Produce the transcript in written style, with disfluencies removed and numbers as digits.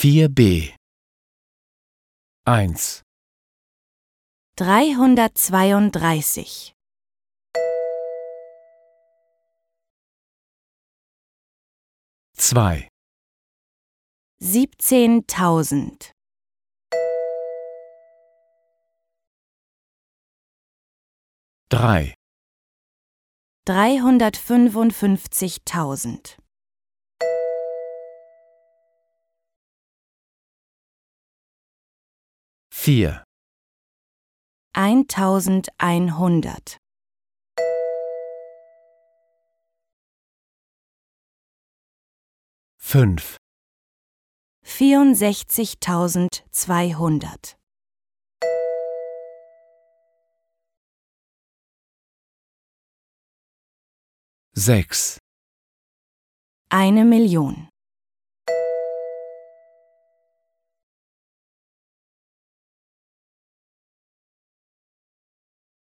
4b 1, 332, 2, 17.000, 3, 355.000, 4, 1.100, 5, 64.200, 6, 1 Million.